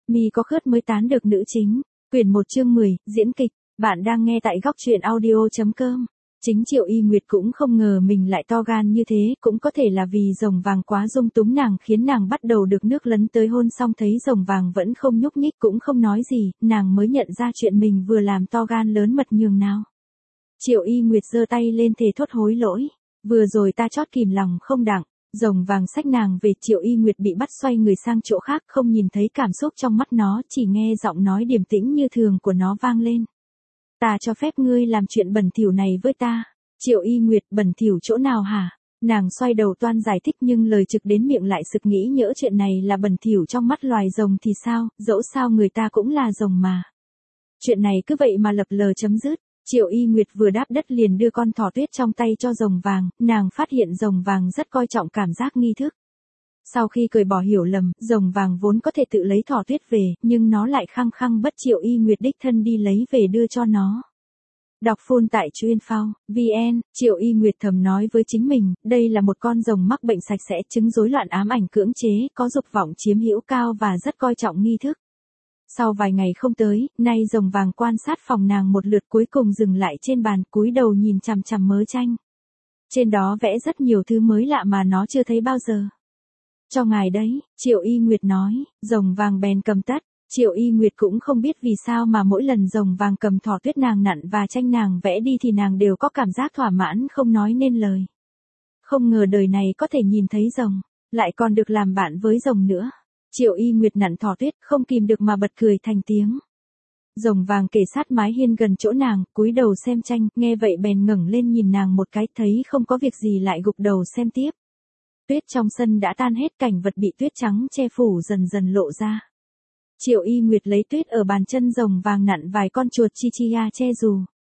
Mi có khớt mới tán được nữ chính. Quyển 1 chương 10, diễn kịch. Bạn đang nghe tại góc truyện audio.com. Chính Triệu Y Nguyệt cũng không ngờ mình lại to gan như thế, cũng có thể là vì rồng vàng quá dung túng nàng khiến nàng bắt đầu được nước lấn tới hôn, xong thấy rồng vàng vẫn không nhúc nhích cũng không nói gì, nàng mới nhận ra chuyện mình vừa làm to gan lớn mật nhường nào. Triệu Y Nguyệt giơ tay lên thề thốt hối lỗi, vừa rồi ta chót kìm lòng không đặng. Rồng vàng xách nàng về. Triệu Y Nguyệt bị bắt xoay người sang chỗ khác, không nhìn thấy cảm xúc trong mắt nó, chỉ nghe giọng nói điềm tĩnh như thường của nó vang lên. Ta cho phép ngươi làm chuyện bẩn thỉu này với ta. Triệu Y Nguyệt: bẩn thỉu chỗ nào hả? Nàng xoay đầu toan giải thích nhưng lời trực đến miệng lại sực nghĩ nhỡ chuyện này là bẩn thỉu trong mắt loài rồng thì sao, dẫu sao người ta cũng là rồng mà. Chuyện này cứ vậy mà lập lờ chấm dứt. Triệu Y Nguyệt vừa đáp đất liền đưa con thỏ tuyết trong tay cho rồng vàng, nàng phát hiện rồng vàng rất coi trọng cảm giác nghi thức. Sau khi cởi bỏ hiểu lầm, rồng vàng vốn có thể tự lấy thỏ tuyết về, nhưng nó lại khăng khăng bắt Triệu Y Nguyệt đích thân đi lấy về đưa cho nó. Đọc full tại chuyên.vn. Triệu Y Nguyệt thầm nói với chính mình, đây là một con rồng mắc bệnh sạch sẽ, chứng rối loạn ám ảnh cưỡng chế, có dục vọng chiếm hữu cao và rất coi trọng nghi thức. Sau vài ngày không tới, nay rồng vàng quan sát phòng nàng một lượt, cuối cùng dừng lại trên bàn, cúi đầu nhìn chằm chằm mớ tranh. Trên đó vẽ rất nhiều thứ mới lạ mà nó chưa thấy bao giờ. Cho ngài đấy, Triệu Y Nguyệt nói. Rồng vàng bèn cầm tất. Triệu Y Nguyệt cũng không biết vì sao mà mỗi lần rồng vàng cầm thỏ tuyết nàng nặn và tranh nàng vẽ đi thì nàng đều có cảm giác thỏa mãn không nói nên lời. Không ngờ đời này có thể nhìn thấy rồng, lại còn được làm bạn với rồng nữa. Triệu Y Nguyệt nặn thỏ tuyết, không kìm được mà bật cười thành tiếng. Rồng vàng kề sát mái hiên gần chỗ nàng, cúi đầu xem tranh, nghe vậy bèn ngẩng lên nhìn nàng một cái, thấy không có việc gì lại gục đầu xem tiếp. Tuyết trong sân đã tan hết, cảnh vật bị tuyết trắng che phủ dần dần lộ ra. Triệu Y Nguyệt lấy tuyết ở bàn chân rồng vàng nặn vài con chuột chichia che dù.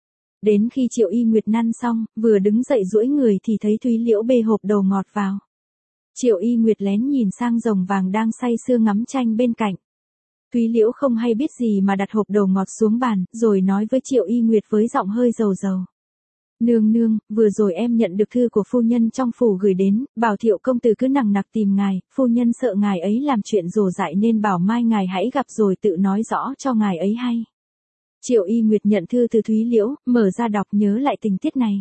Đến khi Triệu Y Nguyệt nặn xong, vừa đứng dậy duỗi người thì thấy Thúy Liễu bê hộp đồ ngọt vào. Triệu Y Nguyệt lén nhìn sang rồng vàng đang say sưa ngắm tranh bên cạnh. Thúy Liễu không hay biết gì mà đặt hộp đồ ngọt xuống bàn, rồi nói với Triệu Y Nguyệt với giọng hơi dầu dầu. Nương nương, vừa rồi em nhận được thư của phu nhân trong phủ gửi đến, bảo Thiệu công tử cứ nằng nặc tìm ngài, phu nhân sợ ngài ấy làm chuyện rồ dại nên bảo mai ngài hãy gặp rồi tự nói rõ cho ngài ấy hay. Triệu Y Nguyệt nhận thư từ Thúy Liễu, mở ra đọc nhớ lại tình tiết này.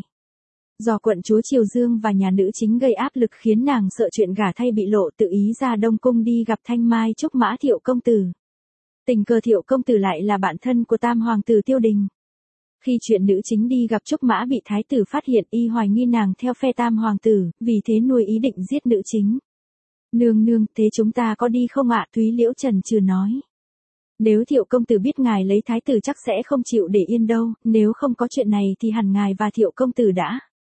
Do quận chúa Triều Dương và nhà nữ chính gây áp lực khiến nàng sợ chuyện gả thay bị lộ, tự ý ra Đông Cung đi gặp Thanh Mai Trúc Mã Thiệu công tử. Tình cờ Thiệu công tử lại là bạn thân của tam hoàng tử Tiêu Đình. Khi chuyện nữ chính đi gặp Trúc Mã bị thái tử phát hiện, y hoài nghi nàng theo phe tam hoàng tử, vì thế nuôi ý định giết nữ chính. Nương nương, thế chúng ta có đi không ạ? Thúy Liễu chần chừ nói. Nếu Thiệu công tử biết ngài lấy thái tử chắc sẽ không chịu để yên đâu, nếu không có chuyện này thì hẳn ngài và Thiệu công tử đã.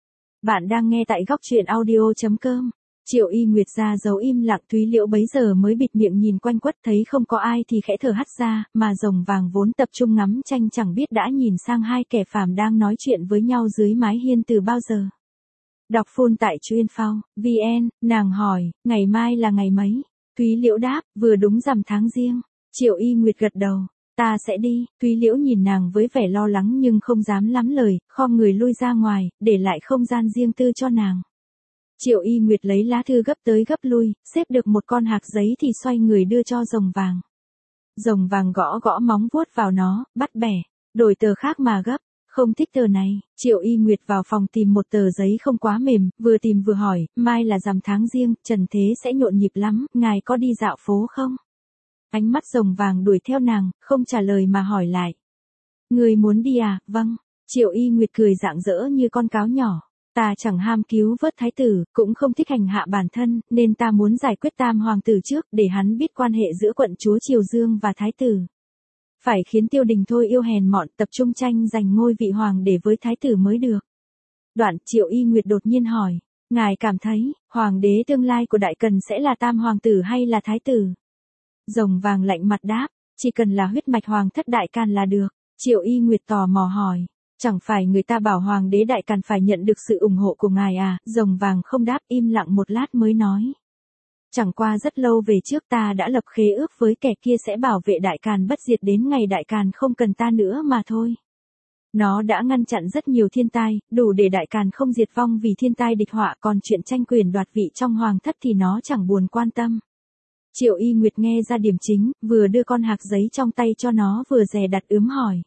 Bạn đang nghe tại góc truyện audio.com. Triệu Y Nguyệt ra dấu im lặng, Thúy Liễu bấy giờ mới bịt miệng nhìn quanh quất, thấy không có ai thì khẽ thở hắt ra, mà rồng vàng vốn tập trung ngắm tranh chẳng biết đã nhìn sang hai kẻ phàm đang nói chuyện với nhau dưới mái hiên từ bao giờ. Đọc full tại chuyên.vn. Nàng hỏi, ngày mai là ngày mấy? Thúy Liễu đáp, vừa đúng rằm tháng Giêng. Triệu Y Nguyệt gật đầu. Ta sẽ đi. Thúy Liễu nhìn nàng với vẻ lo lắng nhưng không dám lắm lời, khom người lui ra ngoài, để lại không gian riêng tư cho nàng. Triệu Y Nguyệt lấy lá thư gấp tới gấp lui, xếp được một con hạc giấy thì xoay người đưa cho rồng vàng. Rồng vàng gõ gõ móng vuốt vào nó, bắt bẻ, đổi tờ khác mà gấp, không thích tờ này. Triệu Y Nguyệt vào phòng tìm một tờ giấy không quá mềm, vừa tìm vừa hỏi, mai là rằm tháng Giêng, trần thế sẽ nhộn nhịp lắm, ngài có đi dạo phố không? Ánh mắt rồng vàng đuổi theo nàng, không trả lời mà hỏi lại. Người muốn đi à? Vâng. Triệu Y Nguyệt cười rạng rỡ như con cáo nhỏ. Ta chẳng ham cứu vớt thái tử, cũng không thích hành hạ bản thân, nên ta muốn giải quyết tam hoàng tử trước, để hắn biết quan hệ giữa quận chúa Triều Dương và thái tử. Phải khiến Tiêu Đình thôi yêu hèn mọn, tập trung tranh giành ngôi vị hoàng để với thái tử mới được. Đoạn, Triệu Y Nguyệt đột nhiên hỏi, ngài cảm thấy, hoàng đế tương lai của Đại Cần sẽ là tam hoàng tử hay là thái tử? Rồng vàng lạnh mặt đáp, chỉ cần là huyết mạch hoàng thất Đại Càn là được. Triệu Y Nguyệt tò mò hỏi. Chẳng phải người ta bảo hoàng đế Đại Càn phải nhận được sự ủng hộ của ngài à? Rồng vàng không đáp, im lặng một lát mới nói. Chẳng qua rất lâu về trước ta đã lập khế ước với kẻ kia sẽ bảo vệ Đại Càn bất diệt đến ngày Đại Càn không cần ta nữa mà thôi. Nó đã ngăn chặn rất nhiều thiên tai, đủ để Đại Càn không diệt vong vì thiên tai địch họa, còn chuyện tranh quyền đoạt vị trong hoàng thất thì nó chẳng buồn quan tâm. Triệu Y Nguyệt nghe ra điểm chính, vừa đưa con hạc giấy trong tay cho nó vừa dè đặt ướm hỏi.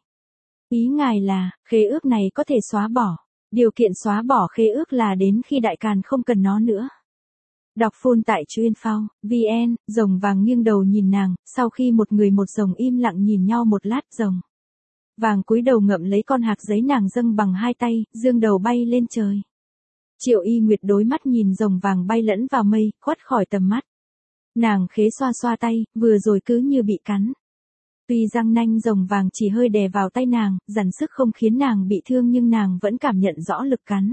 Ý ngài là, khế ước này có thể xóa bỏ. Điều kiện xóa bỏ khế ước là đến khi Đại Càn không cần nó nữa. Đọc full tại truyện phao, VN, rồng vàng nghiêng đầu nhìn nàng, sau khi một người một rồng im lặng nhìn nhau một lát rồng. Vàng cúi đầu ngậm lấy con hạc giấy nàng dâng bằng hai tay, dương đầu bay lên trời. Triệu Y Nguyệt đối mắt nhìn rồng vàng bay lẫn vào mây, khuất khỏi tầm mắt. Nàng khế xoa xoa tay, vừa rồi cứ như bị cắn. Tuy răng nanh rồng vàng chỉ hơi đè vào tay nàng, dằn sức không khiến nàng bị thương nhưng nàng vẫn cảm nhận rõ lực cắn.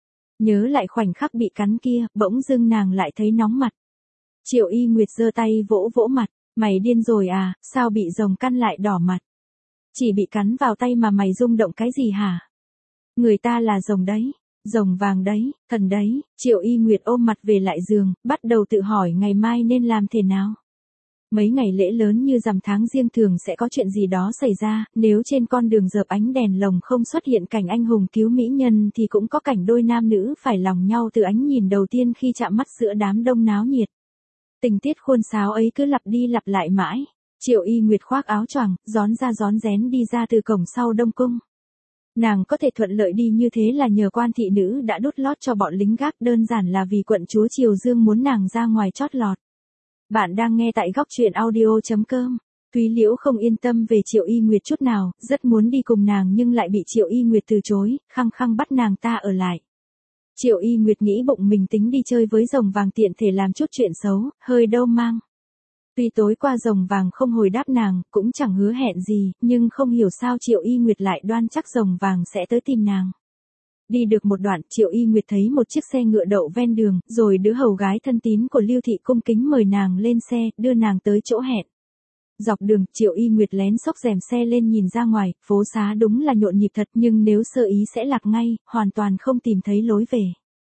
Nhớ lại khoảnh khắc bị cắn kia, bỗng dưng nàng lại thấy nóng mặt. Triệu Y Nguyệt giơ tay vỗ vỗ mặt, mày điên rồi à, sao bị rồng căn lại đỏ mặt? Chỉ bị cắn vào tay mà mày rung động cái gì hả? Người ta là rồng đấy, rồng vàng đấy, thần đấy. Triệu Y Nguyệt ôm mặt về lại giường, bắt đầu tự hỏi ngày mai nên làm thế nào. Mấy ngày lễ lớn như rằm tháng Giêng thường sẽ có chuyện gì đó xảy ra, nếu trên con đường dợp ánh đèn lồng không xuất hiện cảnh anh hùng cứu mỹ nhân thì cũng có cảnh đôi nam nữ phải lòng nhau từ ánh nhìn đầu tiên khi chạm mắt giữa đám đông náo nhiệt. Tình tiết khuôn sáo ấy cứ lặp đi lặp lại mãi. Triệu Y Nguyệt khoác áo choàng, rón ra rón rén đi ra từ cổng sau Đông Cung. Nàng có thể thuận lợi đi như thế là nhờ quan thị nữ đã đút lót cho bọn lính gác, đơn giản là vì quận chúa Triều Dương muốn nàng ra ngoài chót lọt. Bạn đang nghe tại góc truyện audio.com. Thúy Liễu không yên tâm về Triệu Y Nguyệt chút nào, rất muốn đi cùng nàng nhưng lại bị Triệu Y Nguyệt từ chối, khăng khăng bắt nàng ta ở lại. Triệu Y Nguyệt nghĩ bụng mình tính đi chơi với rồng vàng tiện thể làm chút chuyện xấu, hơi đâu mang. Tuy tối qua rồng vàng không hồi đáp nàng, cũng chẳng hứa hẹn gì, nhưng không hiểu sao Triệu Y Nguyệt lại đoan chắc rồng vàng sẽ tới tìm nàng. Đi được một đoạn, Triệu Y Nguyệt thấy một chiếc xe ngựa đậu ven đường, rồi đứa hầu gái thân tín của Lưu Thị cung kính mời nàng lên xe, đưa nàng tới chỗ hẹn. Dọc đường, Triệu Y Nguyệt lén xốc rèm xe lên nhìn ra ngoài, phố xá đúng là nhộn nhịp thật nhưng nếu sơ ý sẽ lạc ngay, hoàn toàn không tìm thấy lối về.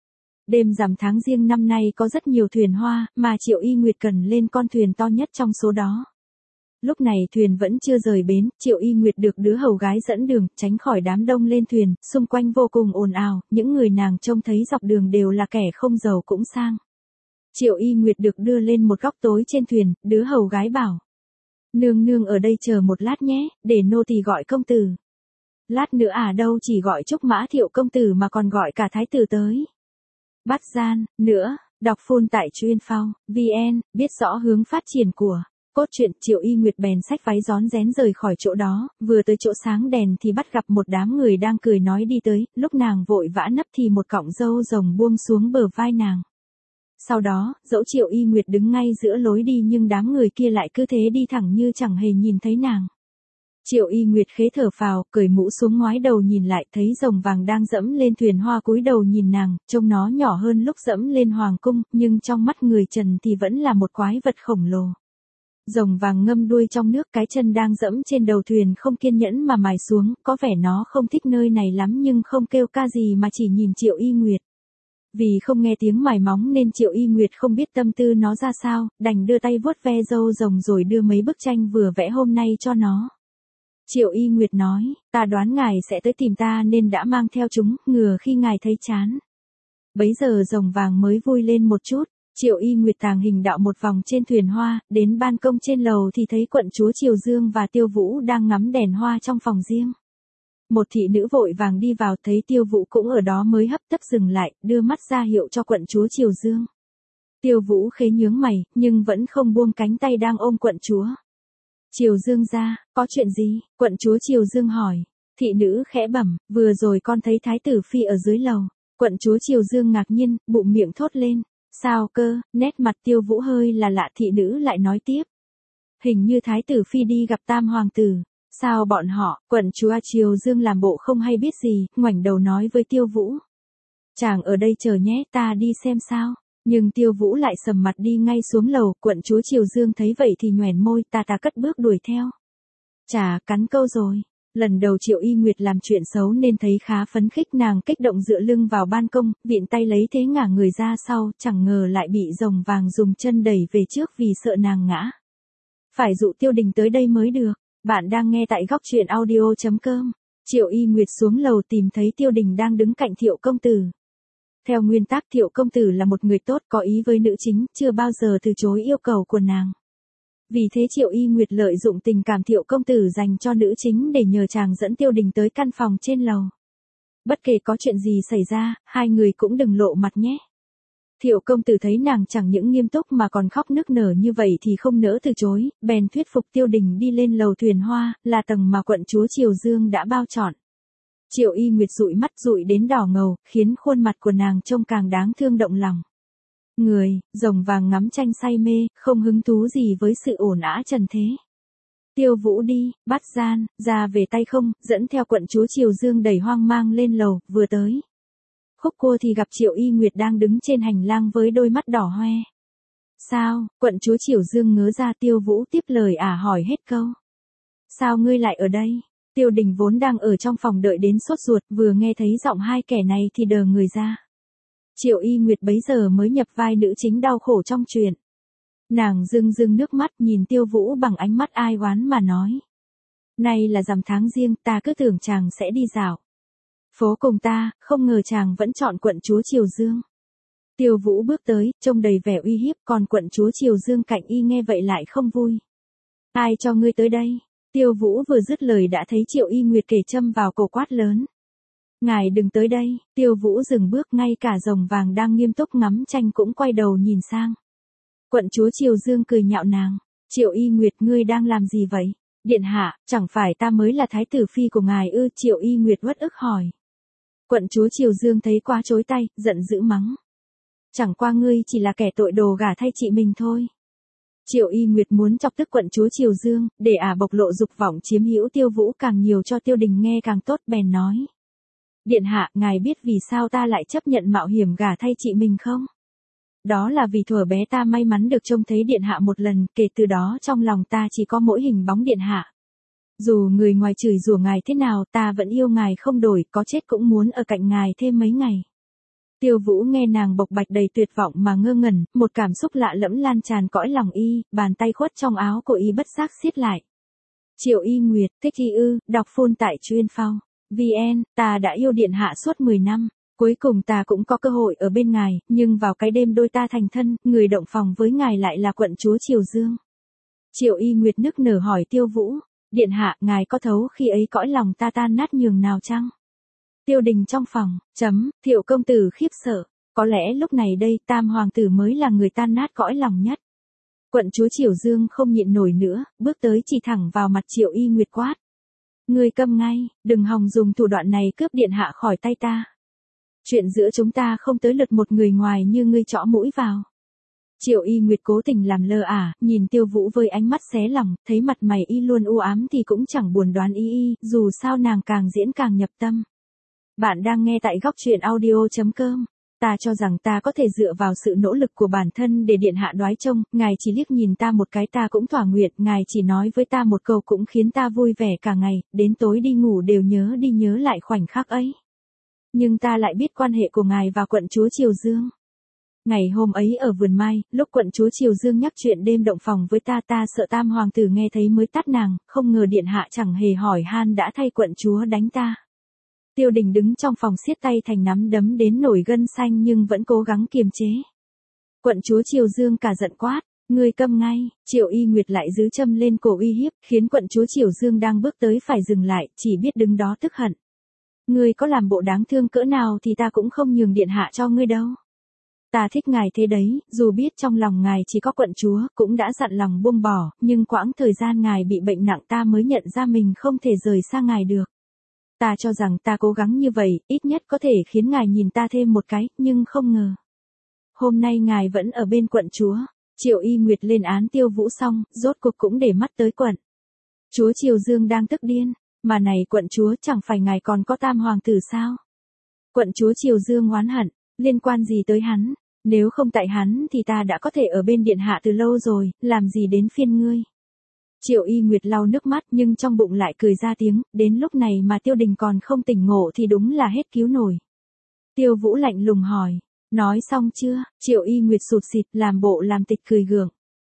Đêm rằm tháng Giêng năm nay có rất nhiều thuyền hoa, mà Triệu Y Nguyệt cần lên con thuyền to nhất trong số đó. Lúc này thuyền vẫn chưa rời bến, Triệu Y Nguyệt được đứa hầu gái dẫn đường, tránh khỏi đám đông lên thuyền, xung quanh vô cùng ồn ào, những người nàng trông thấy dọc đường đều là kẻ không giàu cũng sang. Triệu Y Nguyệt được đưa lên một góc tối trên thuyền, đứa hầu gái bảo. Nương nương ở đây chờ một lát nhé, để nô tỳ gọi công tử. Lát nữa à đâu chỉ gọi Trúc Mã Thiệu công tử mà còn gọi cả thái tử tới. Bắt gian, nữa, đọc full tại truyện phao, VN, biết rõ hướng phát triển của cốt truyện. Triệu Y Nguyệt bèn xách váy rón rén rời khỏi chỗ đó, vừa tới chỗ sáng đèn thì bắt gặp một đám người đang cười nói đi tới, lúc nàng vội vã nấp thì một cọng râu rồng buông xuống bờ vai nàng. Sau đó, dẫu Triệu Y Nguyệt đứng ngay giữa lối đi nhưng đám người kia lại cứ thế đi thẳng như chẳng hề nhìn thấy nàng. Triệu Y Nguyệt khế thở phào, cởi mũ xuống ngoái đầu nhìn lại thấy rồng vàng đang dẫm lên thuyền hoa cúi đầu nhìn nàng, trông nó nhỏ hơn lúc dẫm lên hoàng cung, nhưng trong mắt người Trần thì vẫn là một quái vật khổng lồ. Rồng vàng ngâm đuôi trong nước, cái chân đang dẫm trên đầu thuyền không kiên nhẫn mà mài xuống, có vẻ nó không thích nơi này lắm nhưng không kêu ca gì mà chỉ nhìn Triệu Y Nguyệt. Vì không nghe tiếng mài móng nên Triệu Y Nguyệt không biết tâm tư nó ra sao, đành đưa tay vuốt ve râu rồng rồi đưa mấy bức tranh vừa vẽ hôm nay cho nó. Triệu Y Nguyệt nói, ta đoán ngài sẽ tới tìm ta nên đã mang theo chúng, ngừa khi ngài thấy chán. Bấy giờ rồng vàng mới vui lên một chút. Triệu Y Nguyệt tàng hình đạo một vòng trên thuyền hoa, đến ban công trên lầu thì thấy quận chúa Triều Dương và Tiêu Vũ đang ngắm đèn hoa trong phòng riêng. Một thị nữ vội vàng đi vào thấy Tiêu Vũ cũng ở đó mới hấp tấp dừng lại, đưa mắt ra hiệu cho quận chúa Triều Dương. Tiêu Vũ khế nhướng mày, nhưng vẫn không buông cánh tay đang ôm quận chúa. Triều Dương ra, có chuyện gì? Quận chúa Triều Dương hỏi. Thị nữ khẽ bẩm, vừa rồi con thấy thái tử phi ở dưới lầu. Quận chúa Triều Dương ngạc nhiên, bụng miệng thốt lên. Sao cơ? Nét mặt Tiêu Vũ hơi là lạ, thị nữ lại nói tiếp. Hình như thái tử phi đi gặp tam hoàng tử. Sao bọn họ? Quận chúa Triều Dương làm bộ không hay biết gì, ngoảnh đầu nói với Tiêu Vũ. Chàng ở đây chờ nhé, ta đi xem sao. Nhưng Tiêu Vũ lại sầm mặt đi ngay xuống lầu, quận chúa Triều Dương thấy vậy thì nhoẻn môi, ta cất bước đuổi theo. Chà, cắn câu rồi. Lần đầu Triệu Y Nguyệt làm chuyện xấu nên thấy khá phấn khích, nàng kích động dựa lưng vào ban công, vịn tay lấy thế ngả người ra sau, chẳng ngờ lại bị rồng vàng dùng chân đẩy về trước vì sợ nàng ngã. Phải dụ Tiêu Đình tới đây mới được. Bạn đang nghe tại góc truyện audio.com. Triệu Y Nguyệt xuống lầu tìm thấy Tiêu Đình đang đứng cạnh Thiệu công tử. Theo nguyên tắc Thiệu công tử là một người tốt có ý với nữ chính, chưa bao giờ từ chối yêu cầu của nàng. Vì thế Triệu Y Nguyệt lợi dụng tình cảm Thiệu công tử dành cho nữ chính để nhờ chàng dẫn Tiêu Đình tới căn phòng trên lầu. Bất kể có chuyện gì xảy ra, hai người cũng đừng lộ mặt nhé. Thiệu công tử thấy nàng chẳng những nghiêm túc mà còn khóc nức nở như vậy thì không nỡ từ chối, bèn thuyết phục Tiêu Đình đi lên lầu thuyền hoa, là tầng mà quận chúa Triều Dương đã bao trọn. Triệu Y Nguyệt dụi mắt dụi đến đỏ ngầu, khiến khuôn mặt của nàng trông càng đáng thương động lòng. Người, rồng vàng ngắm tranh say mê, không hứng thú gì với sự ổn ã trần thế. Tiêu Vũ đi, bắt gian, ra về tay không, dẫn theo quận chúa Triều Dương đầy hoang mang lên lầu, vừa tới. Khúc cô thì gặp Triệu Y Nguyệt đang đứng trên hành lang với đôi mắt đỏ hoe. Sao, quận chúa Triều Dương ngớ ra. Tiêu Vũ tiếp lời hỏi hết câu. Sao ngươi lại ở đây? Tiêu Đình vốn đang ở trong phòng đợi đến sốt ruột, vừa nghe thấy giọng hai kẻ này thì đờ người ra. Triệu Y Nguyệt bấy giờ mới nhập vai nữ chính đau khổ trong truyện. Nàng rưng rưng nước mắt nhìn Tiêu Vũ bằng ánh mắt ai oán mà nói. Nay là rằm tháng riêng, ta cứ tưởng chàng sẽ đi dạo phố cùng ta, không ngờ chàng vẫn chọn quận chúa Triều Dương. Tiêu Vũ bước tới, trông đầy vẻ uy hiếp, còn quận chúa Triều Dương cạnh y nghe vậy lại không vui. Ai cho ngươi tới đây? Tiêu Vũ vừa dứt lời đã thấy Triệu Y Nguyệt kề châm vào cổ quát lớn. Ngài đừng tới đây. Tiêu Vũ dừng bước, ngay cả rồng vàng đang nghiêm túc ngắm tranh cũng quay đầu nhìn sang. Quận chúa Triều Dương cười nhạo nàng. Triệu Y Nguyệt, ngươi đang làm gì vậy? Điện hạ, chẳng phải ta mới là thái tử phi của ngài ư? Triệu Y Nguyệt uất ức hỏi. Quận chúa Triều Dương thấy quá chối tay, giận dữ mắng. Chẳng qua ngươi chỉ là kẻ tội đồ gả thay chị mình thôi. Triệu Y Nguyệt muốn chọc tức quận chúa Triều Dương, để bộc lộ dục vọng chiếm hữu Tiêu Vũ càng nhiều cho Tiêu Đình nghe càng tốt, bèn nói. Điện hạ, ngài biết vì sao ta lại chấp nhận mạo hiểm gả thay chị mình không? Đó là vì thuở bé ta may mắn được trông thấy điện hạ một lần, kể từ đó trong lòng ta chỉ có mỗi hình bóng điện hạ. Dù người ngoài chửi rủa ngài thế nào, ta vẫn yêu ngài không đổi, có chết cũng muốn ở cạnh ngài thêm mấy ngày. Tiêu Vũ nghe nàng bộc bạch đầy tuyệt vọng mà ngơ ngẩn, một cảm xúc lạ lẫm lan tràn cõi lòng y, bàn tay khuất trong áo của y bất giác siết lại. Triệu Y Nguyệt, thích y ư? Đọc phun tại Chuyên Phao. VN, ta đã yêu điện hạ suốt 10 năm, cuối cùng ta cũng có cơ hội ở bên ngài, nhưng vào cái đêm đôi ta thành thân, người động phòng với ngài lại là quận chúa Triều Dương. Triệu Y Nguyệt nức nở hỏi Tiêu Vũ, điện hạ, ngài có thấu khi ấy cõi lòng ta tan nát nhường nào chăng? Tiêu Đình trong phòng, Thiệu công tử khiếp sợ, có lẽ lúc này đây Tam hoàng tử mới là người tan nát cõi lòng nhất. Quận chúa Triều Dương không nhịn nổi nữa, bước tới chỉ thẳng vào mặt Triệu Y Nguyệt quát. Ngươi câm ngay, đừng hòng dùng thủ đoạn này cướp điện hạ khỏi tay ta. Chuyện giữa chúng ta không tới lượt một người ngoài như ngươi chõ mũi vào. Triệu Y Nguyệt cố tình làm lơ nhìn Tiêu Vũ với ánh mắt xé lòng, thấy mặt mày y luôn u ám thì cũng chẳng buồn đoán y, dù sao nàng càng diễn càng nhập tâm. Bạn đang nghe tại góc truyện audio.com. Ta cho rằng ta có thể dựa vào sự nỗ lực của bản thân để điện hạ đoái trông, ngài chỉ liếc nhìn ta một cái ta cũng thỏa nguyện, ngài chỉ nói với ta một câu cũng khiến ta vui vẻ cả ngày, đến tối đi ngủ đều nhớ đi nhớ lại khoảnh khắc ấy. Nhưng ta lại biết quan hệ của ngài và quận chúa Triều Dương. Ngày hôm ấy ở vườn mai, lúc quận chúa Triều Dương nhắc chuyện đêm động phòng với ta sợ Tam hoàng tử nghe thấy mới tát nàng, không ngờ điện hạ chẳng hề hỏi han đã thay quận chúa đánh ta. Tiêu Đình đứng trong phòng siết tay thành nắm đấm đến nổi gân xanh nhưng vẫn cố gắng kiềm chế. Quận chúa Triều Dương cả giận quát, ngươi câm ngay. Triệu Y Nguyệt lại giữ châm lên cổ uy hiếp, khiến quận chúa Triều Dương đang bước tới phải dừng lại, chỉ biết đứng đó tức hận. Ngươi có làm bộ đáng thương cỡ nào thì ta cũng không nhường điện hạ cho ngươi đâu. Ta thích ngài thế đấy, dù biết trong lòng ngài chỉ có quận chúa, cũng đã dặn lòng buông bỏ, nhưng quãng thời gian ngài bị bệnh nặng ta mới nhận ra mình không thể rời xa ngài được. Ta cho rằng ta cố gắng như vậy, ít nhất có thể khiến ngài nhìn ta thêm một cái, nhưng không ngờ. Hôm nay ngài vẫn ở bên quận chúa. Triệu Y Nguyệt lên án Tiêu Vũ xong, rốt cuộc cũng để mắt tới quận chúa Triều Dương đang tức điên. Mà này quận chúa, chẳng phải ngài còn có Tam hoàng tử sao? Quận chúa Triều Dương oán hận, liên quan gì tới hắn? Nếu không tại hắn thì ta đã có thể ở bên điện hạ từ lâu rồi, làm gì đến phiên ngươi? Triệu Y Nguyệt lau nước mắt nhưng trong bụng lại cười ra tiếng, đến lúc này mà Tiêu Đình còn không tỉnh ngộ thì đúng là hết cứu nổi. Tiêu Vũ lạnh lùng hỏi, nói xong chưa? Triệu Y Nguyệt sụt sịt làm bộ làm tịch cười gượng.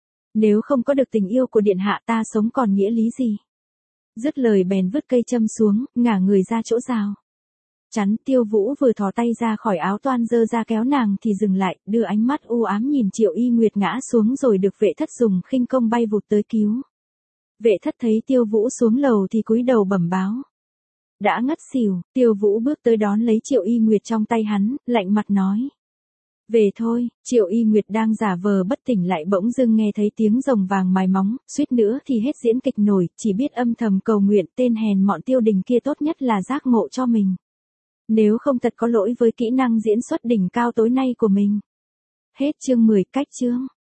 Nếu không có được tình yêu của điện hạ ta sống còn nghĩa lý gì? Dứt lời bèn vứt cây châm xuống, ngả người ra chỗ rào. Chắn Tiêu Vũ vừa thò tay ra khỏi áo toan dơ ra kéo nàng thì dừng lại, đưa ánh mắt u ám nhìn Triệu Y Nguyệt ngã xuống rồi được vệ thất dùng khinh công bay vụt tới cứu. Vệ thất thấy Tiêu Vũ xuống lầu thì cúi đầu bẩm báo. Đã ngất xỉu, Tiêu Vũ bước tới đón lấy Triệu Y Nguyệt trong tay hắn, lạnh mặt nói. Về thôi, Triệu Y Nguyệt đang giả vờ bất tỉnh lại bỗng dưng nghe thấy tiếng rồng vàng mài móng, suýt nữa thì hết diễn kịch nổi, chỉ biết âm thầm cầu nguyện tên hèn mọn Tiêu Đình kia tốt nhất là giác ngộ cho mình. Nếu không thật có lỗi với kỹ năng diễn xuất đỉnh cao tối nay của mình. Hết chương 10 cách chương.